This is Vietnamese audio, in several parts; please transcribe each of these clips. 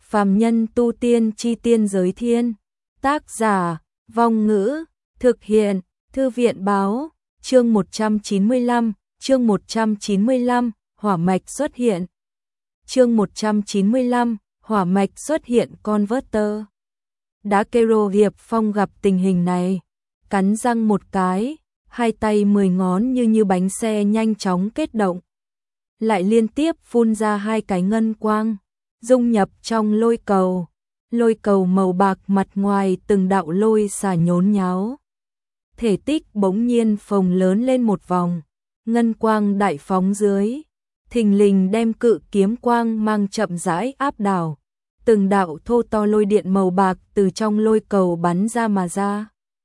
Phàm nhân tu tiên chi tiên giới thiên. Tác giả, Vong Ngữ, thực hiện, Thư viện báo, chương 195, hỏa mạch xuất hiện. Chương 195, hỏa mạch xuất hiện converter. Đã Kero Hiệp Phong gặp tình hình này, cắn răng một cái, hai tay 10 ngón như bánh xe nhanh chóng kết động. Lại liên tiếp phun ra hai cái ngân quang, dung nhập trong lôi cầu. Lôi cầu màu bạc mặt ngoài từng đạo lôi xả nhốn nháo. Thể tích bỗng nhiên phồng lớn lên một vòng, ngân quang đại phóng dưới, thình lình đem cự kiếm quang mang chậm rãi áp đảo. Từng đạo thô to lôi điện màu bạc từ trong lôi cầu bắn ra mà ra.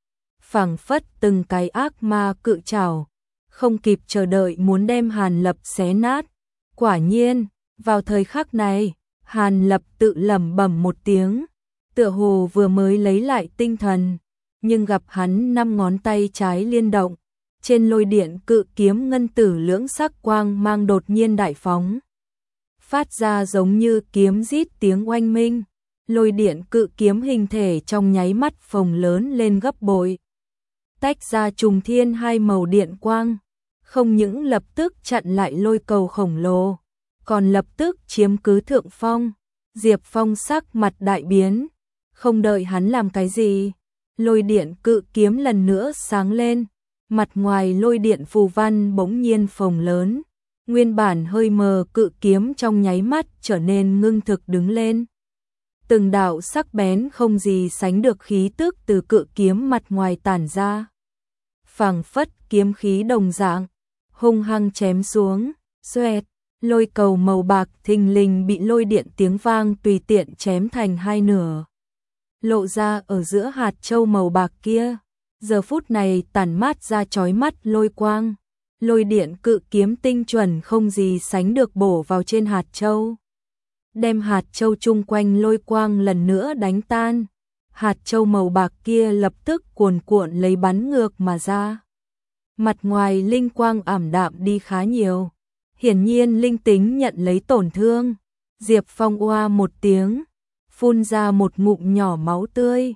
Phảng phất từng cái ác ma cự trảo, không kịp chờ đợi muốn đem Hàn Lập xé nát. Quả nhiên, vào thời khắc này, Hàn Lập tự lẩm bẩm một tiếng, tựa hồ vừa mới lấy lại tinh thần, nhưng gặp hắn 5 ngón tay trái liên động, trên lôi điện cự kiếm ngân tử lưỡng sắc quang mang đột nhiên đại phóng. Phát ra giống như kiếm rít tiếng oanh minh, lôi điện cự kiếm hình thể trong nháy mắt phồng lớn lên gấp bội. Tách ra trùng thiên hai màu điện quang, không những lập tức chặn lại lôi cầu khổng lồ, còn lập tức chiếm cứ thượng phong. Diệp Phong sắc mặt đại biến, không đợi hắn làm cái gì, lôi điện cự kiếm lần nữa sáng lên, mặt ngoài lôi điện phù văn bỗng nhiên phồng lớn, nguyên bản hơi mờ cự kiếm trong nháy mắt trở nên ngưng thực đứng lên. Từng đạo sắc bén không gì sánh được khí tức từ cự kiếm mặt ngoài tản ra, phảng phất kiếm khí đồng dạng, hung hăng chém xuống, xoẹt. Lôi cầu màu bạc thình lình bị lôi điện tiếng vang tùy tiện chém thành hai nửa. Lộ ra ở giữa hạt châu màu bạc kia, giờ phút này tản mát ra chói mắt lôi quang. Lôi điện cự kiếm tinh chuẩn không gì sánh được bổ vào trên hạt châu, đem hạt châu chung quanh lôi quang lần nữa đánh tan. Hạt châu màu bạc kia lập tức cuồn cuộn lấy bắn ngược mà ra. Mặt ngoài linh quang ảm đạm đi khá nhiều. Hiển nhiên linh tính nhận lấy tổn thương. Diệp Phong oa một tiếng, phun ra một ngụm nhỏ máu tươi.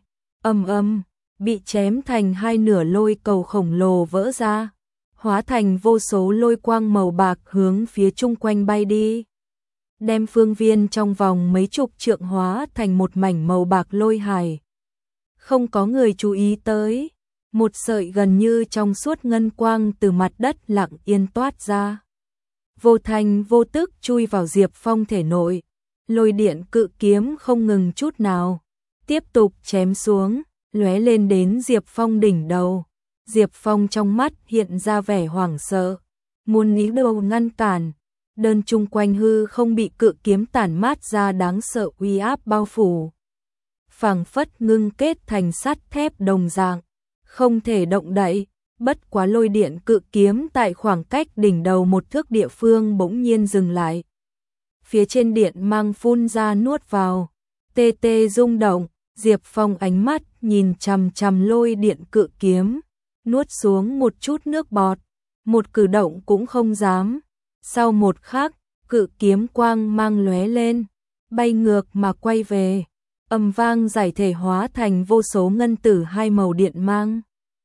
Bị chém thành hai nửa lôi cầu khổng lồ vỡ ra, hóa thành vô số lôi quang màu bạc hướng phía chung quanh bay đi, đem phương viên trong vòng mấy chục trượng hóa thành một mảnh màu bạc lôi hải. Không có người chú ý tới, một sợi gần như trong suốt ngân quang từ mặt đất lặng yên toát ra, vô thanh vô tức chui vào Diệp Phong thể nội. Lôi điện cự kiếm không ngừng chút nào, tiếp tục chém xuống, lóe lên đến Diệp Phong đỉnh đầu. Diệp Phong trong mắt hiện ra vẻ hoảng sợ, muốn ý đồ ngăn cản, đơn chung quanh hư không bị cự kiếm tản mát ra đáng sợ uy áp bao phủ, phảng phất ngưng kết thành sắt thép đồng dạng, không thể động đậy. Bất quá lôi điện cự kiếm tại khoảng cách đỉnh đầu một thước địa phương bỗng nhiên dừng lại. Phía trên điện mang phun ra nuốt vào, tê tê rung động. Diệp Phong ánh mắt nhìn chằm chằm lôi điện cự kiếm, nuốt xuống một chút nước bọt, một cử động cũng không dám. Sau một khắc, cự kiếm quang mang lóe lên, bay ngược mà quay về, ầm vang giải thể hóa thành vô số ngân tử hai màu điện mang.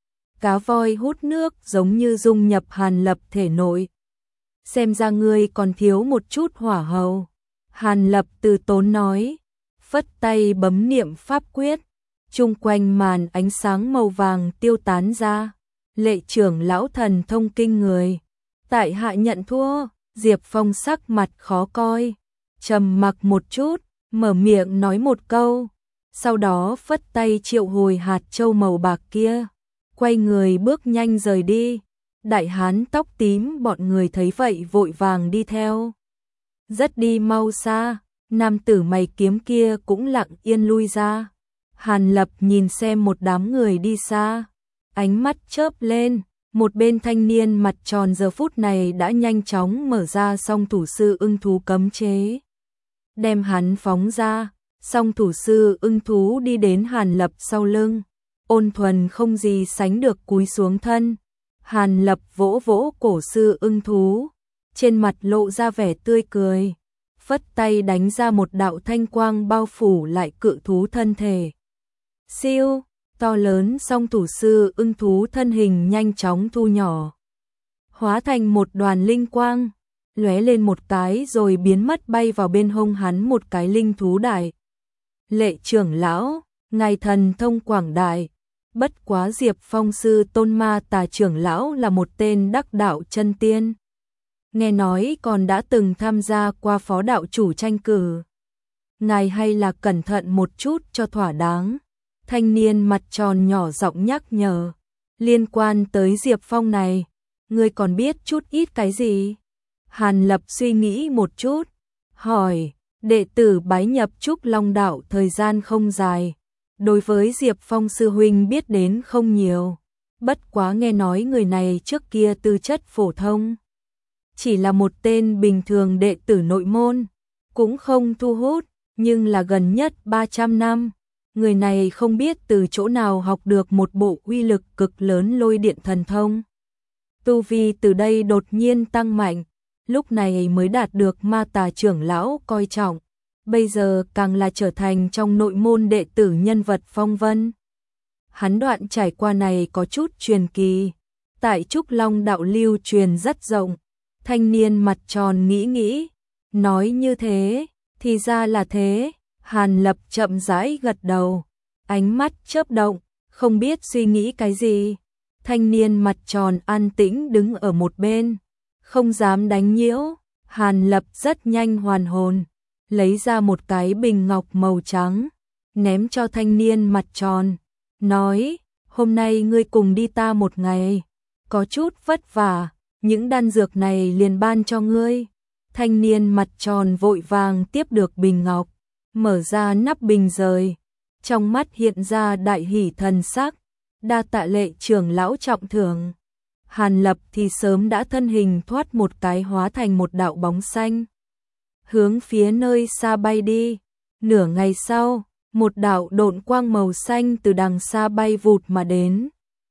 Cá voi hút nước giống như dung nhập Hàn Lập thể nội. Xem ra ngươi còn thiếu một chút hỏa hầu. Hàn Lập từ tốn nói, phất tay bấm niệm pháp quyết, chung quanh màn ánh sáng màu vàng tiêu tán ra. Lệ trưởng lão thần thông kinh người. Tại hạ nhận thua. Diệp Phong sắc mặt khó coi, trầm mặc một chút, mở miệng nói một câu, sau đó phất tay triệu hồi hạt châu màu bạc kia, quay người bước nhanh rời đi. Đại hán tóc tím bọn người thấy vậy vội vàng đi theo. Rất đi mau xa, nam tử mày kiếm kia cũng lặng yên lui ra. Hàn Lập nhìn xem một đám người đi xa, ánh mắt chớp lên. Một bên thanh niên mặt tròn giờ phút này đã nhanh chóng mở ra song thủ sư ưng thú cấm chế, đem hắn phóng ra. Song thủ sư ưng thú đi đến Hàn Lập sau lưng, ôn thuần không gì sánh được cúi xuống thân. Hàn Lập vỗ vỗ cổ sư ưng thú, trên mặt lộ ra vẻ tươi cười, phất tay đánh ra một đạo thanh quang bao phủ lại cự thú thân thể. Siêu, to lớn song thủ sư ưng thú thân hình nhanh chóng thu nhỏ, hóa thành một đoàn linh quang, lóe lên một cái rồi biến mất bay vào bên hông hắn một cái linh thú đại. Lệ trưởng lão, ngài thần thông quảng đại, bất quá Diệp Phong sư Tôn Ma Tà trưởng lão là một tên đắc đạo chân tiên. Nghe nói còn đã từng tham gia qua phó đạo chủ tranh cử. Ngài hay là cẩn thận một chút cho thỏa đáng. Thanh niên mặt tròn nhỏ giọng nhắc nhở. Liên quan tới Diệp Phong này, ngươi còn biết chút ít cái gì? Hàn Lập suy nghĩ một chút, hỏi, đệ tử bái nhập Trúc Long đạo thời gian không dài. Đối với Diệp Phong sư huynh biết đến không nhiều, bất quá nghe nói người này trước kia tư chất phổ thông. Chỉ là một tên bình thường đệ tử nội môn, cũng không thu hút, nhưng là gần nhất 300 năm. Người này không biết từ chỗ nào học được một bộ uy lực cực lớn lôi điện thần thông. Tu vi từ đây đột nhiên tăng mạnh, lúc này mới đạt được Ma Tà trưởng lão coi trọng, bây giờ càng là trở thành trong nội môn đệ tử nhân vật phong vân. Hắn đoạn trải qua này có chút truyền kỳ, tại Trúc Long đạo lưu truyền rất rộng. Thanh niên mặt tròn nghĩ, nói như thế, thì ra là thế. Hàn Lập chậm rãi gật đầu, ánh mắt chớp động, không biết suy nghĩ cái gì. Thanh niên mặt tròn an tĩnh đứng ở một bên, không dám đánh nhiễu. Hàn Lập rất nhanh hoàn hồn, lấy ra một cái bình ngọc màu trắng, ném cho thanh niên mặt tròn, nói, hôm nay ngươi cùng đi ta một ngày, có chút vất vả, những đan dược này liền ban cho ngươi. Thanh niên mặt tròn vội vàng tiếp được bình ngọc, mở ra nắp bình rời, trong mắt hiện ra đại hỉ thần sắc, đa tạ Lệ trưởng lão trọng thưởng. Hàn Lập thì sớm đã thân hình thoát một cái hóa thành một đạo bóng xanh, hướng phía nơi xa bay đi. Nửa ngày sau, một đạo độn quang màu xanh từ đằng xa bay vụt mà đến.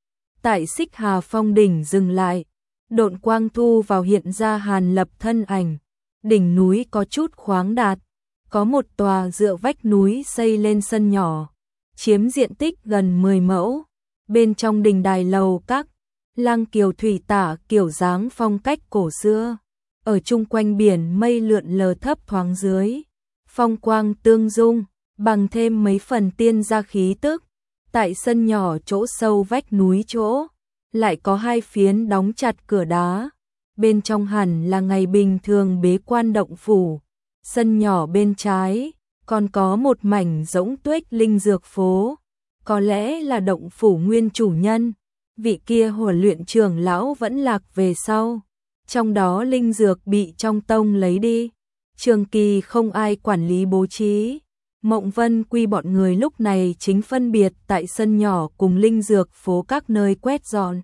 Tại Xích Hà Phong đỉnh dừng lại, độn quang thu vào hiện ra Hàn Lập thân ảnh. Đỉnh núi có chút khoáng đạt, có một tòa dựa vách núi xây lên sân nhỏ, chiếm diện tích gần 10 mẫu. Bên trong đình đài lầu các, lang kiều thủy tả kiểu dáng phong cách cổ xưa. Ở chung quanh biển mây lượn lờ thấp thoáng dưới, phong quang tương dung, bằng thêm mấy phần tiên gia khí tức. Tại sân nhỏ chỗ sâu vách núi chỗ, lại có hai phiến đóng chặt cửa đá. Bên trong hẳn là ngày bình thường bế quan động phủ. Sân nhỏ bên trái, còn có một mảnh rỗng tuếch linh dược phố. Có lẽ là động phủ nguyên chủ nhân, vị kia huấn luyện trưởng lão vẫn lạc về sau. Trong đó linh dược bị trong tông lấy đi, trường kỳ không ai quản lý bố trí. Mộng Vân Quy bọn người lúc này chính phân biệt tại sân nhỏ cùng linh dược phố các nơi quét dọn,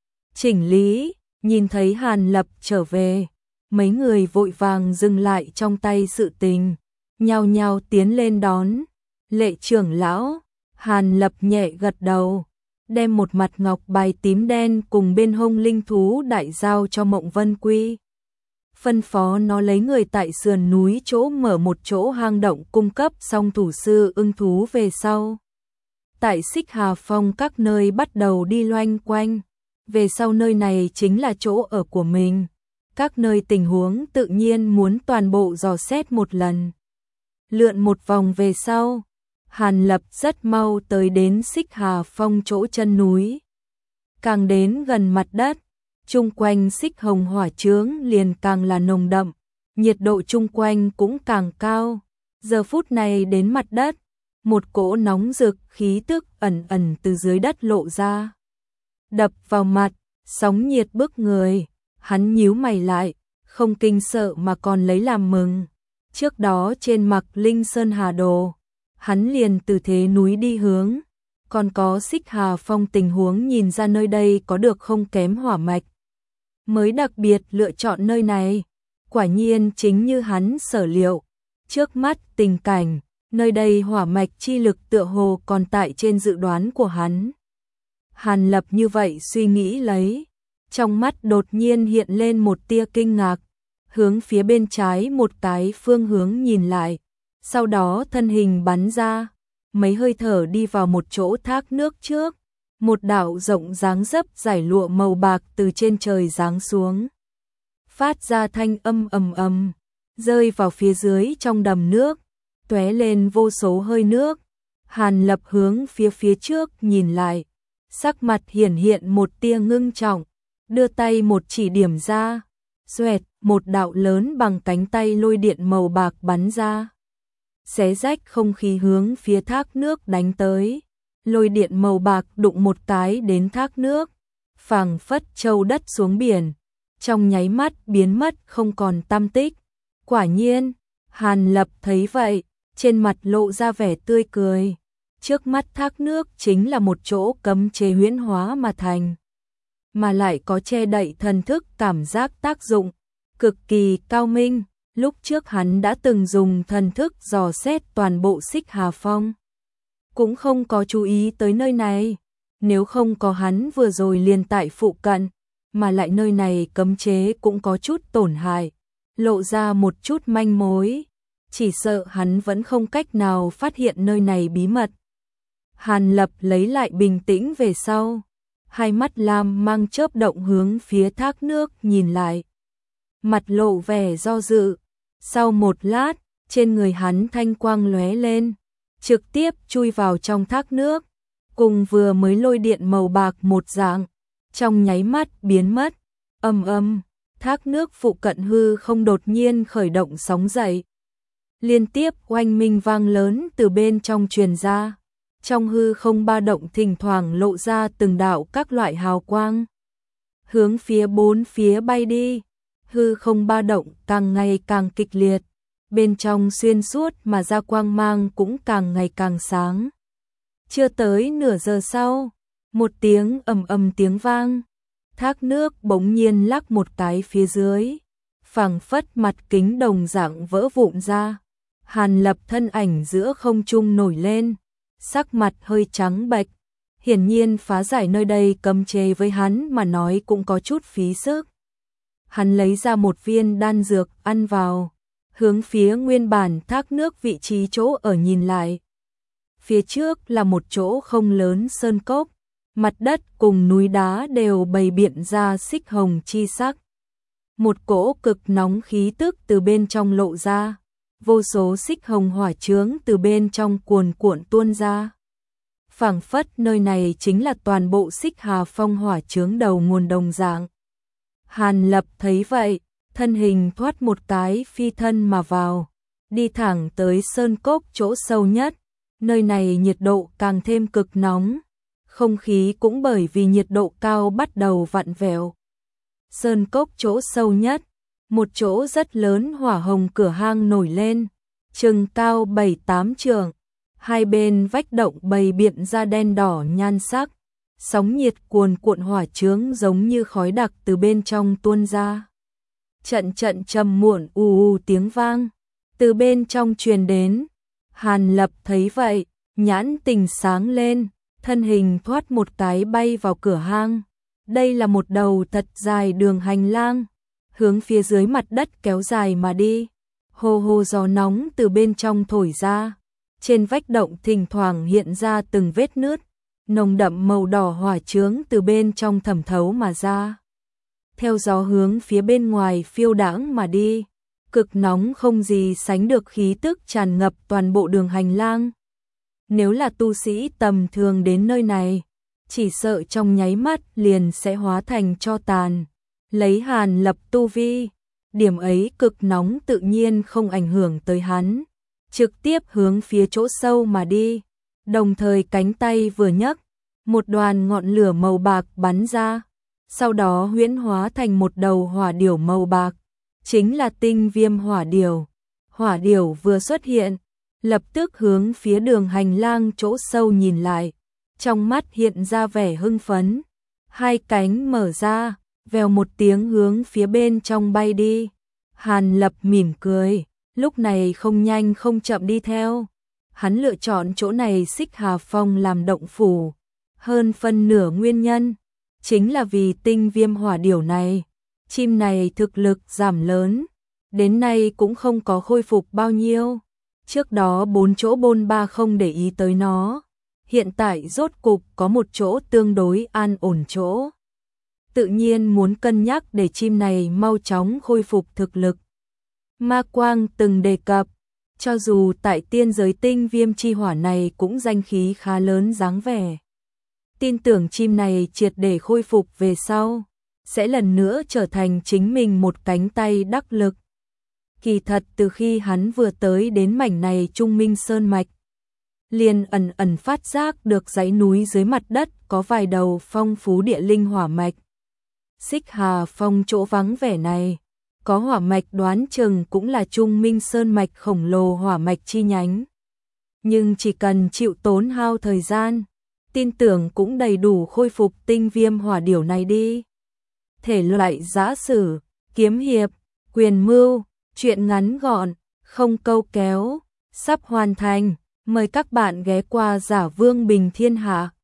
chỉnh lý. Nhìn thấy Hàn Lập trở về, mấy người vội vàng dừng lại trong tay sự tình, nhao nhao tiến lên đón. Lệ trưởng lão, Hàn Lập nhẹ gật đầu, đem một mặt ngọc bài tím đen cùng bên hông linh thú đại giao cho Mộng Vân Quy. Phân phó nó lấy người tại sườn núi chỗ mở một chỗ hang động cung cấp song thủ sư ưng thú về sau. Tại Xích Hà Phong các nơi bắt đầu đi loanh quanh, về sau nơi này chính là chỗ ở của mình. Các nơi tình huống tự nhiên muốn toàn bộ dò xét một lần. Lượn một vòng về sau, Hàn Lập rất mau tới đến Xích Hà Phong chỗ chân núi. Càng đến gần mặt đất, chung quanh xích hồng hỏa chướng liền càng là nồng đậm, nhiệt độ chung quanh cũng càng cao. Giờ phút này đến mặt đất, một cỗ nóng rực khí tức ẩn ẩn từ dưới đất lộ ra, đập vào mặt, sóng nhiệt bức người. Hắn nhíu mày lại, không kinh sợ mà còn lấy làm mừng. Trước đó trên mặc Linh Sơn Hà Đồ, hắn liền từ thế núi đi hướng, còn có Xích Hà Phong tình huống nhìn ra nơi đây có được không kém hỏa mạch, mới đặc biệt lựa chọn nơi này. Quả nhiên chính như hắn sở liệu, trước mắt tình cảnh, nơi đây hỏa mạch chi lực tựa hồ còn tại trên dự đoán của hắn. Hàn Lập như vậy suy nghĩ lấy, trong mắt đột nhiên hiện lên một tia kinh ngạc. hướng phía bên trái một cái phương hướng nhìn lại, sau đó thân hình bắn ra, mấy hơi thở đi vào một chỗ thác nước trước, một đạo rộng dáng dấp giải lụa màu bạc từ trên trời giáng xuống, phát ra thanh âm ầm ầm, rơi vào phía dưới trong đầm nước, tóe lên vô số hơi nước. Hàn Lập hướng phía trước nhìn lại, sắc mặt hiển hiện một tia ngưng trọng, đưa tay một chỉ điểm ra, xoẹt, một đạo lớn bằng cánh tay lôi điện màu bạc bắn ra, xé rách không khí hướng phía thác nước đánh tới. Lôi điện màu bạc đụng một cái đến thác nước, phảng phất châu đất xuống biển, trong nháy mắt biến mất không còn tăm tích. Quả nhiên, Hàn Lập thấy vậy, trên mặt lộ ra vẻ tươi cười. Trước mắt thác nước chính là một chỗ cấm chế huyễn hóa mà thành, mà lại có che đậy thần thức cảm giác tác dụng, cực kỳ cao minh. Lúc trước hắn đã từng dùng thần thức dò xét toàn bộ Xích Hà Phong, cũng không có chú ý tới nơi này. Nếu không có hắn vừa rồi liền tại phụ cận, mà lại nơi này cấm chế cũng có chút tổn hại, lộ ra một chút manh mối, chỉ sợ hắn vẫn không cách nào phát hiện nơi này bí mật. Hàn Lập lấy lại bình tĩnh về sau, hai mắt lam mang chớp động hướng phía thác nước nhìn lại, mặt lộ vẻ do dự. Sau một lát, trên người hắn thanh quang lóe lên, trực tiếp chui vào trong thác nước, cùng vừa mới lôi điện màu bạc một dạng, trong nháy mắt biến mất. Ầm ầm, thác nước phụ cận hư không đột nhiên khởi động sóng dậy, liên tiếp oanh minh vang lớn từ bên trong truyền ra, trong hư không ba động thỉnh thoảng lộ ra từng đạo các loại hào quang, hướng phía bốn phía bay đi. Hư không ba động càng ngày càng kịch liệt, bên trong xuyên suốt mà ra quang mang cũng càng ngày càng sáng. Chưa tới nửa giờ sau, một tiếng ầm ầm tiếng vang, thác nước bỗng nhiên lắc một cái phía dưới, phảng phất mặt kính đồng dạng vỡ vụn ra. Hàn Lập thân ảnh giữa không trung nổi lên, sắc mặt hơi trắng bệch, hiển nhiên phá giải nơi đây cấm chế với hắn mà nói cũng có chút phí sức. Hắn lấy ra một viên đan dược ăn vào, hướng phía nguyên bản thác nước vị trí chỗ ở nhìn lại. Phía trước là một chỗ không lớn sơn cốc, mặt đất cùng núi đá đều bày biện ra xích hồng chi sắc. Một cỗ cực nóng khí tức từ bên trong lộ ra, vô số xích hồng hỏa chướng từ bên trong cuồn cuộn tuôn ra. Phảng phất nơi này chính là toàn bộ Xích Hà Phong hỏa chướng đầu nguồn đồng dạng. Hàn Lập thấy vậy, thân hình thoát một cái phi thân mà vào, đi thẳng tới sơn cốc chỗ sâu nhất. Nơi này nhiệt độ càng thêm cực nóng, không khí cũng bởi vì nhiệt độ cao bắt đầu vặn vẹo. Sơn cốc chỗ sâu nhất, một chỗ rất lớn hỏa hồng cửa hang nổi lên, chừng cao 7-8 trượng, hai bên vách động bày biện ra đen đỏ nhan sắc. Sóng nhiệt cuồn cuộn hỏa chướng giống như khói đặc từ bên trong tuôn ra. Trận trận trầm muộn ù tiếng vang từ bên trong truyền đến. Hàn Lập thấy vậy, nhãn tình sáng lên, thân hình thoát một cái bay vào cửa hang. Đây là một đầu thật dài đường hành lang, hướng phía dưới mặt đất kéo dài mà đi. Hồ hồ gió nóng từ bên trong thổi ra, trên vách động thỉnh thoảng hiện ra từng vết nứt. Nồng đậm màu đỏ hỏa chướng từ bên trong thẩm thấu mà ra, theo gió hướng phía bên ngoài phiêu đãng mà đi, cực nóng không gì sánh được khí tức tràn ngập toàn bộ đường hành lang. Nếu là tu sĩ tầm thường đến nơi này, chỉ sợ trong nháy mắt liền sẽ hóa thành tro tàn. Lấy Hàn Lập tu vi, điểm ấy cực nóng tự nhiên không ảnh hưởng tới hắn, trực tiếp hướng phía chỗ sâu mà đi. Đồng thời cánh tay vừa nhấc, một đoàn ngọn lửa màu bạc bắn ra, sau đó huyễn hóa thành một đầu hỏa điểu màu bạc, chính là tinh viêm hỏa điểu. Hỏa điểu vừa xuất hiện, lập tức hướng phía đường hành lang chỗ sâu nhìn lại, trong mắt hiện ra vẻ hưng phấn, hai cánh mở ra, vèo một tiếng hướng phía bên trong bay đi. Hàn Lập mỉm cười, lúc này không nhanh không chậm đi theo. Hắn lựa chọn chỗ này Xích Hà Phong làm động phủ, hơn phân nửa nguyên nhân chính là vì tinh viêm hỏa điểu này. Chim này thực lực giảm lớn, đến nay cũng không có khôi phục bao nhiêu. Trước đó 4 chỗ bôn ba không để ý tới nó, hiện tại rốt cục có một chỗ tương đối an ổn chỗ. Tự nhiên muốn cân nhắc để chim này mau chóng khôi phục thực lực. Ma Quang từng đề cập, cho dù tại tiên giới tinh viêm chi hỏa này cũng danh khí khá lớn dáng vẻ. Tin tưởng chim này triệt để khôi phục về sau, sẽ lần nữa trở thành chính mình một cánh tay đắc lực. Kỳ thật từ khi hắn vừa tới đến mảnh này Trung Minh Sơn Mạch, liền ẩn ẩn phát giác được dãy núi dưới mặt đất có vài đầu phong phú địa linh hỏa mạch. Xích Hà Phong chỗ vắng vẻ này, có hỏa mạch đoán chừng cũng là Trung Minh Sơn Mạch khổng lồ hỏa mạch chi nhánh. Nhưng chỉ cần chịu tốn hao thời gian, tin tưởng cũng đầy đủ khôi phục tinh viêm hỏa điểu này đi. Thể loại giã sử, kiếm hiệp, quyền mưu, truyện ngắn gọn, không câu kéo, sắp hoàn thành. Mời các bạn ghé qua Giả Vương Bình Thiên Hạ.